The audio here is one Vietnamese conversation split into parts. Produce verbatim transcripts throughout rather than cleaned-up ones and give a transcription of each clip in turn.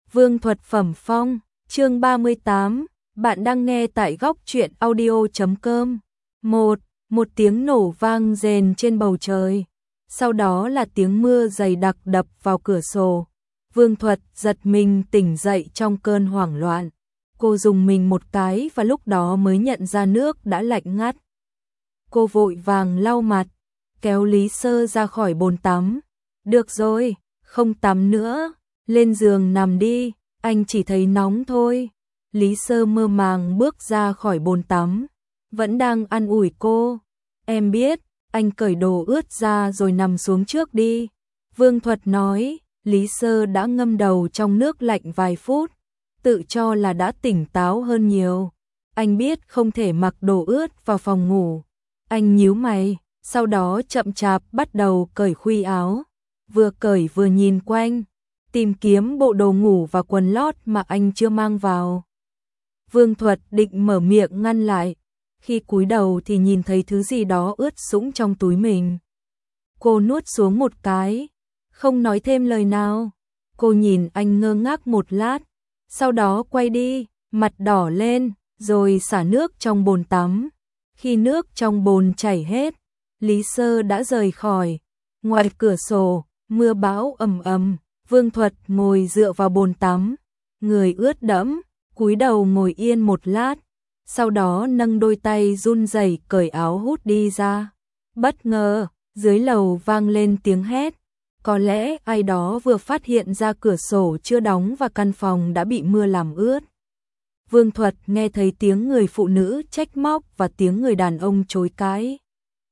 Vương Thuật Phẩm Phong, chương ba mươi tám, bạn đang nghe tại góc truyện audio chấm com. một. Một tiếng nổ vang rền trên bầu trời. Sau đó là tiếng mưa dày đặc đập vào cửa sổ. Vương Thuật giật mình tỉnh dậy trong cơn hoảng loạn. Cô dùng mình một cái và lúc đó mới nhận ra nước đã lạnh ngắt. Cô vội vàng lau mặt, kéo Lý Sơ ra khỏi bồn tắm. Được rồi, không tắm nữa, lên giường nằm đi, anh chỉ thấy nóng thôi. Lý Sơ mơ màng bước ra khỏi bồn tắm, vẫn đang an ủi cô. Em biết, anh cởi đồ ướt ra rồi nằm xuống trước đi. Vương Thuật nói. Lý Sơ đã ngâm đầu trong nước lạnh vài phút, tự cho là đã tỉnh táo hơn nhiều. Anh biết không thể mặc đồ ướt vào phòng ngủ. Anh nhíu mày, sau đó chậm chạp bắt đầu cởi khuy áo. Vừa cởi vừa nhìn quanh, tìm kiếm bộ đồ ngủ và quần lót mà anh chưa mang vào. Vương Thuật định mở miệng ngăn lại, khi cúi đầu thì nhìn thấy thứ gì đó ướt sũng trong túi mình. Cô nuốt xuống một cái, không nói thêm lời nào. Cô nhìn anh ngơ ngác một lát, sau đó quay đi, mặt đỏ lên, rồi xả nước trong bồn tắm. Khi nước trong bồn chảy hết, Lý Sơ đã rời khỏi. Ngoài cửa sổ, mưa bão ầm ầm. Vương Thuật ngồi dựa vào bồn tắm, người ướt đẫm, cúi đầu ngồi yên một lát, sau đó nâng đôi tay run rẩy cởi áo hút đi ra. Bất ngờ, dưới lầu vang lên tiếng hét. Có lẽ ai đó vừa phát hiện ra cửa sổ chưa đóng và căn phòng đã bị mưa làm ướt. Vương Thuật nghe thấy tiếng người phụ nữ trách móc và tiếng người đàn ông chối cãi.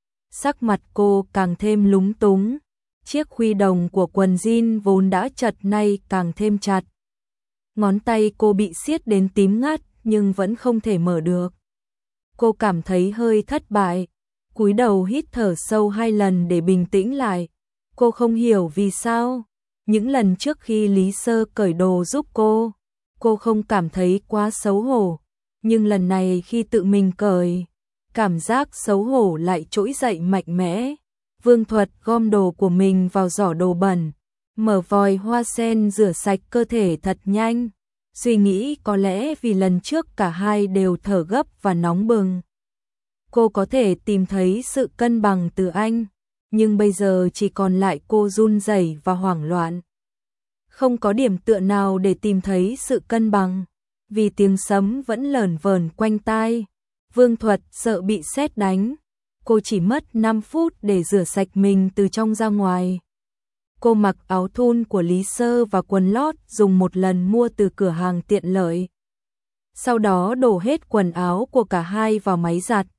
Sắc mặt cô càng thêm lúng túng. Chiếc khuy đồng của quần jean vốn đã chật nay càng thêm chặt. Ngón tay cô bị siết đến tím ngắt nhưng vẫn không thể mở được. Cô cảm thấy hơi thất bại, cúi đầu hít thở sâu hai lần để bình tĩnh lại. Cô không hiểu vì sao, những lần trước khi Lý Sơ cởi đồ giúp cô, cô không cảm thấy quá xấu hổ, nhưng lần này khi tự mình cởi, cảm giác xấu hổ lại trỗi dậy mạnh mẽ. Vương Thuật gom đồ của mình vào giỏ đồ bẩn, mở vòi hoa sen rửa sạch cơ thể thật nhanh, suy nghĩ có lẽ vì lần trước cả hai đều thở gấp và nóng bừng. Cô có thể tìm thấy sự cân bằng từ anh, nhưng bây giờ chỉ còn lại cô run rẩy và hoảng loạn. Không có điểm tựa nào để tìm thấy sự cân bằng, vì tiếng sấm vẫn lởn vởn quanh tai. Vương Thuật sợ bị sét đánh. Cô chỉ mất năm phút để rửa sạch mình từ trong ra ngoài. Cô mặc áo thun của Lý Sơ và quần lót dùng một lần mua từ cửa hàng tiện lợi. Sau đó đổ hết quần áo của cả hai vào máy giặt.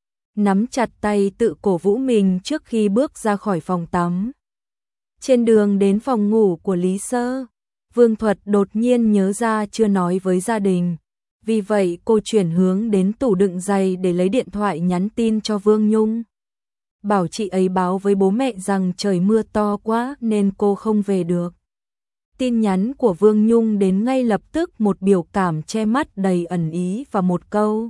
Nắm chặt tay tự cổ vũ mình trước khi bước ra khỏi phòng tắm. Trên đường đến phòng ngủ của Lý Sơ, Vương Thuật đột nhiên nhớ ra chưa nói với gia đình. Vì vậy cô chuyển hướng đến tủ đựng giày để lấy điện thoại nhắn tin cho Vương Nhung. Bảo chị ấy báo với bố mẹ rằng trời mưa to quá nên cô không về được. Tin nhắn của Vương Nhung đến ngay lập tức một biểu cảm che mắt đầy ẩn ý và một câu.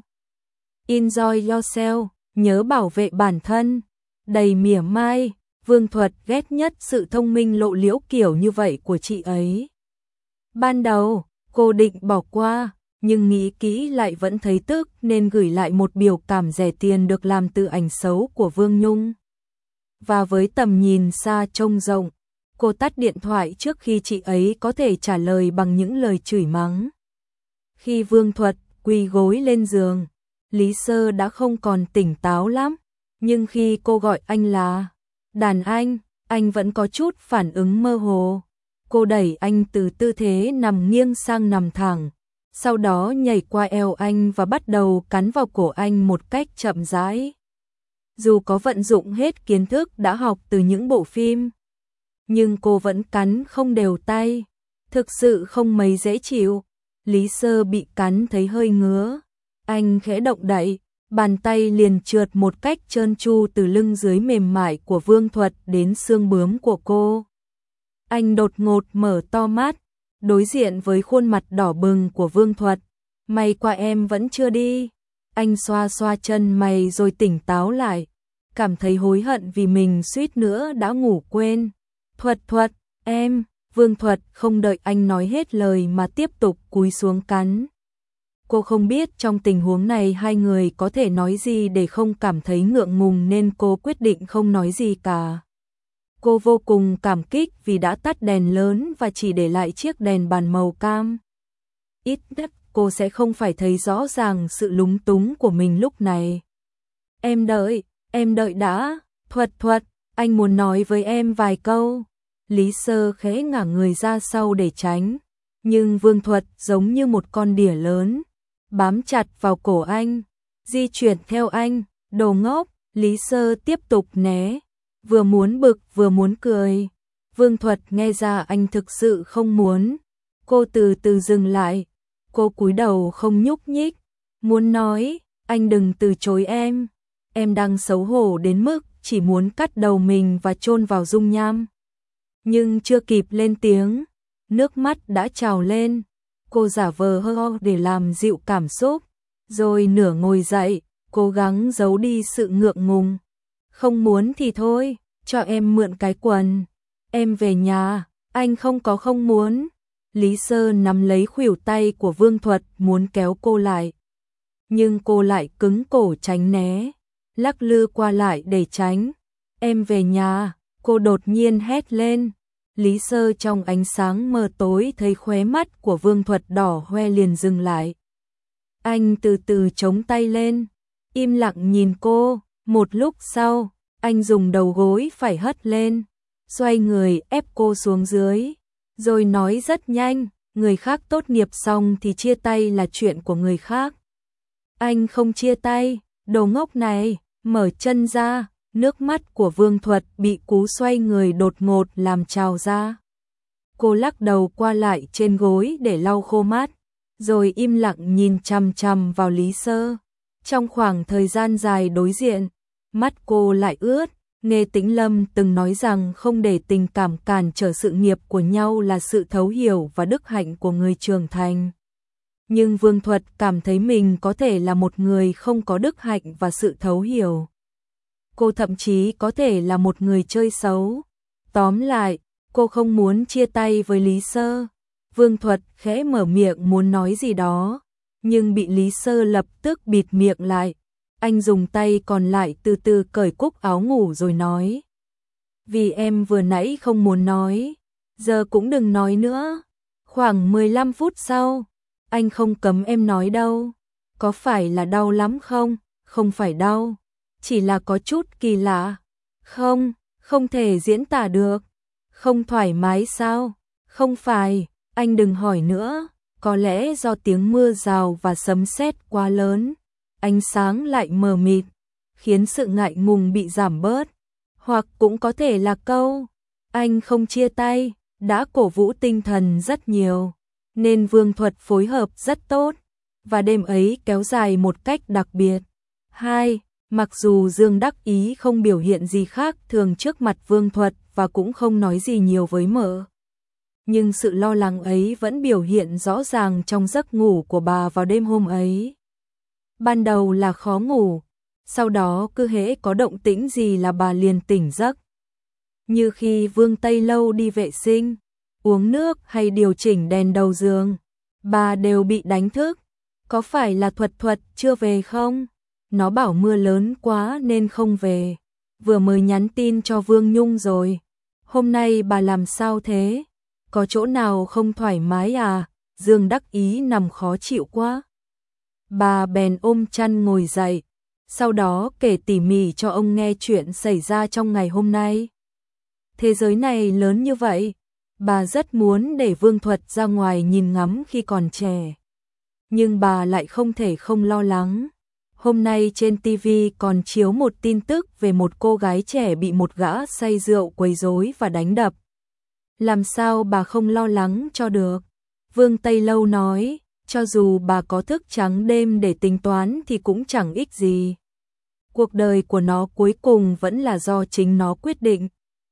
Enjoy yourself, nhớ bảo vệ bản thân. Đầy mỉa mai, Vương Thuật ghét nhất sự thông minh lộ liễu kiểu như vậy của chị ấy. Ban đầu, cô định bỏ qua, nhưng nghĩ kỹ lại vẫn thấy tức nên gửi lại một biểu cảm rẻ tiền được làm từ ảnh xấu của Vương Nhung. Và với tầm nhìn xa trông rộng, cô tắt điện thoại trước khi chị ấy có thể trả lời bằng những lời chửi mắng. Khi Vương Thuật quỳ gối lên giường, Lý Sơ đã không còn tỉnh táo lắm, nhưng khi cô gọi anh là đàn anh, anh vẫn có chút phản ứng mơ hồ. Cô đẩy anh từ tư thế nằm nghiêng sang nằm thẳng, sau đó nhảy qua eo anh và bắt đầu cắn vào cổ anh một cách chậm rãi. Dù có vận dụng hết kiến thức đã học từ những bộ phim, nhưng cô vẫn cắn không đều tay, thực sự không mấy dễ chịu. Lý Sơ bị cắn thấy hơi ngứa, anh khẽ động đậy, bàn tay liền trượt một cách trơn tru từ lưng dưới mềm mại của Vương Thuật đến xương bướm của cô. Anh đột ngột mở to mắt, đối diện với khuôn mặt đỏ bừng của Vương Thuật. May qua em vẫn chưa đi. Anh xoa xoa chân mày rồi tỉnh táo lại, cảm thấy hối hận vì mình suýt nữa đã ngủ quên. Thuật Thuật, em, Vương Thuật không đợi anh nói hết lời mà tiếp tục cúi xuống cắn. Cô không biết trong tình huống này hai người có thể nói gì để không cảm thấy ngượng ngùng nên cô quyết định không nói gì cả. Cô vô cùng cảm kích vì đã tắt đèn lớn và chỉ để lại chiếc đèn bàn màu cam. Ít nhất cô sẽ không phải thấy rõ ràng sự lúng túng của mình lúc này. Em đợi, em đợi đã, Thuật Thuật, anh muốn nói với em vài câu. Lý Sơ khẽ ngả người ra sau để tránh, nhưng Vương Thuật giống như một con đỉa lớn, bám chặt vào cổ anh, di chuyển theo anh, đồ ngốc. Lý Sơ tiếp tục né, vừa muốn bực vừa muốn cười. Vương Thuật nghe ra anh thực sự không muốn. Cô từ từ dừng lại, cô cúi đầu không nhúc nhích, muốn nói, anh đừng từ chối em, em đang xấu hổ đến mức chỉ muốn cắt đầu mình và chôn vào dung nham. Nhưng chưa kịp lên tiếng, nước mắt đã trào lên, cô giả vờ hơ ho để làm dịu cảm xúc, rồi nửa ngồi dậy, cố gắng giấu đi sự ngượng ngùng. Không muốn thì thôi, cho em mượn cái quần, em về nhà, anh không có không muốn. Lý Sơ nắm lấy khuỷu tay của Vương Thuật muốn kéo cô lại, nhưng cô lại cứng cổ tránh né, lắc lư qua lại để tránh. Em về nhà, cô đột nhiên hét lên. Lý Sơ trong ánh sáng mờ tối thấy khóe mắt của Vương Thuật đỏ hoe liền dừng lại. Anh từ từ chống tay lên, im lặng nhìn cô, một lúc sau, anh dùng đầu gối phải hất lên, xoay người ép cô xuống dưới, rồi nói rất nhanh, người khác tốt nghiệp xong thì chia tay là chuyện của người khác. Anh không chia tay, đồ ngốc này, mở chân ra. Nước mắt của Vương Thuật bị cú xoay người đột ngột làm trào ra. Cô lắc đầu qua lại trên gối để lau khô mắt, rồi im lặng nhìn chằm chằm vào Lý Sơ. Trong khoảng thời gian dài đối diện, mắt cô lại ướt. Nghe Tĩnh Lâm từng nói rằng không để tình cảm cản trở sự nghiệp của nhau là sự thấu hiểu và đức hạnh của người trưởng thành. Nhưng Vương Thuật cảm thấy mình có thể là một người không có đức hạnh và sự thấu hiểu. Cô thậm chí có thể là một người chơi xấu. Tóm lại, cô không muốn chia tay với Lý Sơ. Vương Thuật khẽ mở miệng muốn nói gì đó, nhưng bị Lý Sơ lập tức bịt miệng lại. Anh dùng tay còn lại từ từ cởi cúc áo ngủ rồi nói. Vì em vừa nãy không muốn nói, giờ cũng đừng nói nữa. Khoảng mười lăm phút sau, anh không cấm em nói đâu. Có phải là đau lắm không? Không phải đau. Chỉ là có chút kỳ lạ. Không, không thể diễn tả được. Không thoải mái sao? Không phải, anh đừng hỏi nữa. Có lẽ do tiếng mưa rào và sấm sét quá lớn, ánh sáng lại mờ mịt, khiến sự ngại ngùng bị giảm bớt. Hoặc cũng có thể là câu anh không chia tay đã cổ vũ tinh thần rất nhiều, nên Vương Thuật phối hợp rất tốt, và đêm ấy kéo dài một cách đặc biệt. Hai, mặc dù Dương Đắc Ý không biểu hiện gì khác thường trước mặt Vương Thuật và cũng không nói gì nhiều với mợ, nhưng sự lo lắng ấy vẫn biểu hiện rõ ràng trong giấc ngủ của bà vào đêm hôm ấy. Ban đầu là khó ngủ, sau đó cứ hễ có động tĩnh gì là bà liền tỉnh giấc. Như khi Vương Tây Lâu đi vệ sinh, uống nước hay điều chỉnh đèn đầu giường, bà đều bị đánh thức. Có phải là Thuật Thuật chưa về không? Nó bảo mưa lớn quá nên không về. Vừa mới nhắn tin cho Vương Nhung rồi. Hôm nay bà làm sao thế? Có chỗ nào không thoải mái à? Dương Đắc Ý nằm khó chịu quá. Bà bèn ôm chăn ngồi dậy, sau đó kể tỉ mỉ cho ông nghe chuyện xảy ra trong ngày hôm nay. Thế giới này lớn như vậy, bà rất muốn để Vương Thuật ra ngoài nhìn ngắm khi còn trẻ. Nhưng bà lại không thể không lo lắng. Hôm nay trên ti vi còn chiếu một tin tức về một cô gái trẻ bị một gã say rượu quấy rối và đánh đập. Làm sao bà không lo lắng cho được? Vương Tây Lâu nói, cho dù bà có thức trắng đêm để tính toán thì cũng chẳng ích gì. Cuộc đời của nó cuối cùng vẫn là do chính nó quyết định.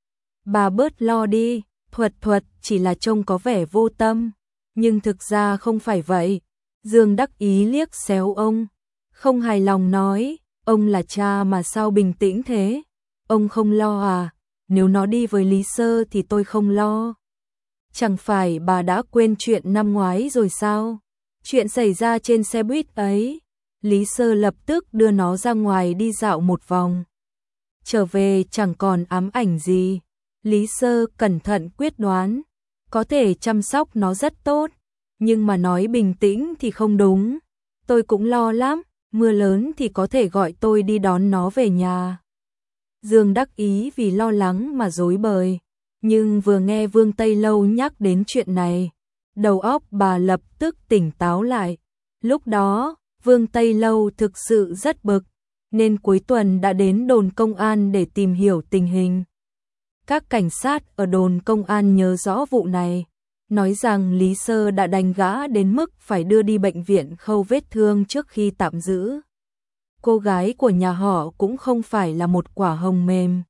Bà bớt lo đi, Thuật Thuật chỉ là trông có vẻ vô tâm, nhưng thực ra không phải vậy. Dương Đắc Ý liếc xéo ông, không hài lòng nói, ông là cha mà sao bình tĩnh thế? Ông không lo à? Nếu nó đi với Lý Sơ thì tôi không lo. Chẳng phải bà đã quên chuyện năm ngoái rồi sao? Chuyện xảy ra trên xe buýt ấy. Lý Sơ lập tức đưa nó ra ngoài đi dạo một vòng. Trở về chẳng còn ám ảnh gì. Lý Sơ cẩn thận quyết đoán, có thể chăm sóc nó rất tốt, nhưng mà nói bình tĩnh thì không đúng. Tôi cũng lo lắm, mưa lớn thì có thể gọi tôi đi đón nó về nhà. Dương đắc ý vì lo lắng mà rối bời, nhưng vừa nghe Vương Tây Lâu nhắc đến chuyện này, đầu óc bà lập tức tỉnh táo lại. Lúc đó, Vương Tây Lâu thực sự rất bực, nên cuối tuần đã đến đồn công an để tìm hiểu tình hình. Các cảnh sát ở đồn công an nhớ rõ vụ này, nói rằng Lý Sơ đã đánh gã đến mức phải đưa đi bệnh viện khâu vết thương trước khi tạm giữ. Cô gái của nhà họ cũng không phải là một quả hồng mềm.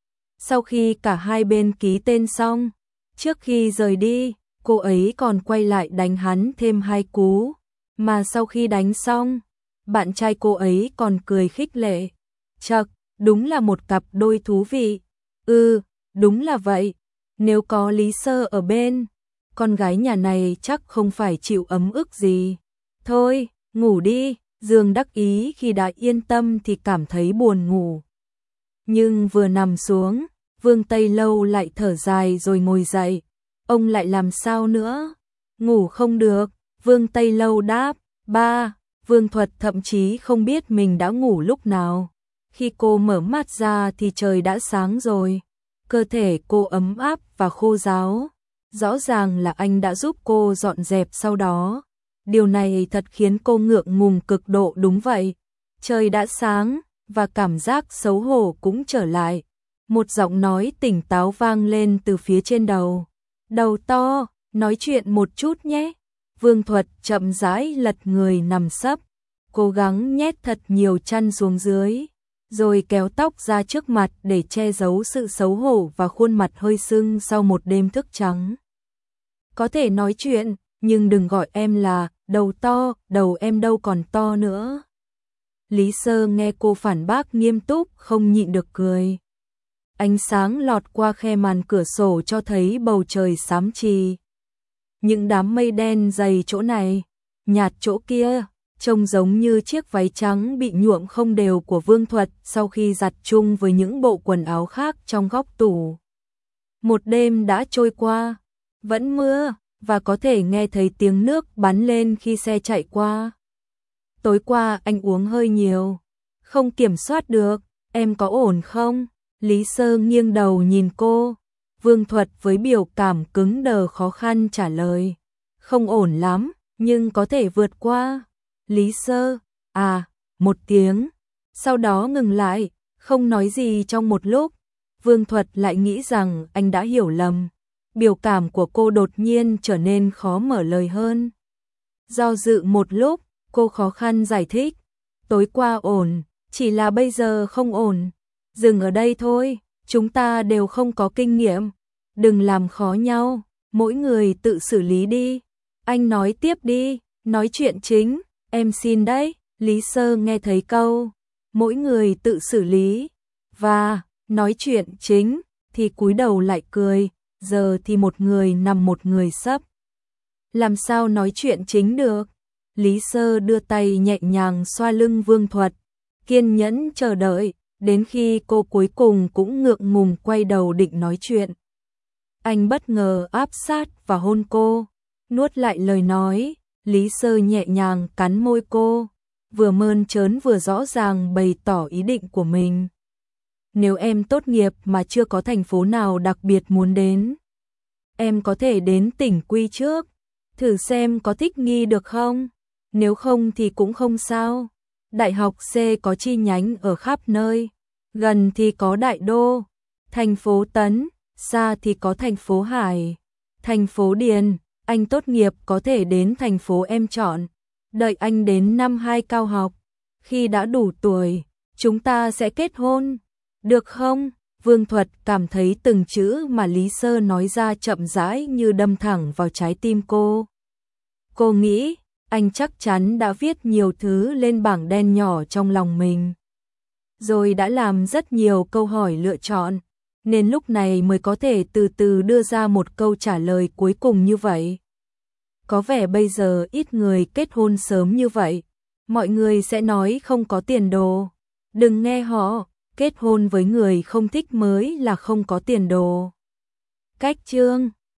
Sau khi cả hai bên ký tên xong, trước khi rời đi, cô ấy còn quay lại đánh hắn thêm hai cú, mà sau khi đánh xong, bạn trai cô ấy còn cười khích lệ. Chậc, đúng là một cặp đôi thú vị. Ừ, đúng là vậy. Nếu có Lý Sơ ở bên, con gái nhà này chắc không phải chịu ấm ức gì. Thôi, ngủ đi. Dương đắc ý khi đã yên tâm thì cảm thấy buồn ngủ. Nhưng vừa nằm xuống, Vương Tây Lâu lại thở dài rồi ngồi dậy. Ông lại làm sao nữa? Ngủ không được, Vương Tây Lâu đáp. Ba, Vương Thuật thậm chí không biết mình đã ngủ lúc nào. Khi cô mở mắt ra thì trời đã sáng rồi. Cơ thể cô ấm áp và khô ráo. Rõ ràng là anh đã giúp cô dọn dẹp sau đó. Điều này thật khiến cô ngượng ngùng cực độ. Đúng vậy, trời đã sáng và cảm giác xấu hổ cũng trở lại. Một giọng nói tỉnh táo vang lên từ phía trên đầu. Đầu to, nói chuyện một chút nhé. Vương Thuật chậm rãi lật người nằm sấp, cố gắng nhét thật nhiều chăn xuống dưới, rồi kéo tóc ra trước mặt để che giấu sự xấu hổ và khuôn mặt hơi sưng sau một đêm thức trắng. Có thể nói chuyện, nhưng đừng gọi em là đầu to, đầu em đâu còn to nữa. Lý Sơ nghe cô phản bác nghiêm túc không nhịn được cười. Ánh sáng lọt qua khe màn cửa sổ cho thấy bầu trời xám chì. Những đám mây đen dày chỗ này, nhạt chỗ kia, trông giống như chiếc váy trắng bị nhuộm không đều của Vương Thuật sau khi giặt chung với những bộ quần áo khác trong góc tủ. Một đêm đã trôi qua, vẫn mưa, và có thể nghe thấy tiếng nước bắn lên khi xe chạy qua. Tối qua anh uống hơi nhiều, không kiểm soát được, em có ổn không? Lý Sơ nghiêng đầu nhìn cô. Vương Thuật với biểu cảm cứng đờ khó khăn trả lời. Không ổn lắm, nhưng có thể vượt qua. Lý Sơ, à, một tiếng. Sau đó ngừng lại, không nói gì trong một lúc. Vương Thuật lại nghĩ rằng anh đã hiểu lầm. Biểu cảm của cô đột nhiên trở nên khó mở lời hơn. Do dự một lúc, cô khó khăn giải thích. Tối qua ổn, chỉ là bây giờ không ổn. Dừng ở đây thôi, chúng ta đều không có kinh nghiệm. Đừng làm khó nhau, mỗi người tự xử lý đi. Anh nói tiếp đi, nói chuyện chính, em xin đấy. Lý Sơ nghe thấy câu, mỗi người tự xử lý, và nói chuyện chính, thì cúi đầu lại cười, giờ thì một người nằm một người sấp. Làm sao nói chuyện chính được? Lý Sơ đưa tay nhẹ nhàng xoa lưng Vương Thuật, kiên nhẫn chờ đợi, đến khi cô cuối cùng cũng ngượng ngùng quay đầu định nói chuyện. Anh bất ngờ áp sát và hôn cô, nuốt lại lời nói. Lý Sơ nhẹ nhàng cắn môi cô, vừa mơn trớn vừa rõ ràng bày tỏ ý định của mình. Nếu em tốt nghiệp mà chưa có thành phố nào đặc biệt muốn đến, em có thể đến tỉnh Quy trước, thử xem có thích nghi được không. Nếu không thì cũng không sao. Đại học C có chi nhánh ở khắp nơi, gần thì có Đại Đô, thành phố Tấn, xa thì có thành phố Hải, thành phố Điền. Anh tốt nghiệp có thể đến thành phố em chọn, đợi anh đến năm hai cao học, khi đã đủ tuổi, chúng ta sẽ kết hôn, được không? Vương Thuật cảm thấy từng chữ mà Lý Sơ nói ra chậm rãi như đâm thẳng vào trái tim cô. Cô nghĩ, anh chắc chắn đã viết nhiều thứ lên bảng đen nhỏ trong lòng mình, rồi đã làm rất nhiều câu hỏi lựa chọn. nên lúc này mới có thể từ từ đưa ra một câu trả lời cuối cùng như vậy. Có vẻ bây giờ ít người kết hôn sớm như vậy, mọi người sẽ nói không có tiền đồ. Đừng nghe họ, kết hôn với người không thích mới là không có tiền đồ. Cách chương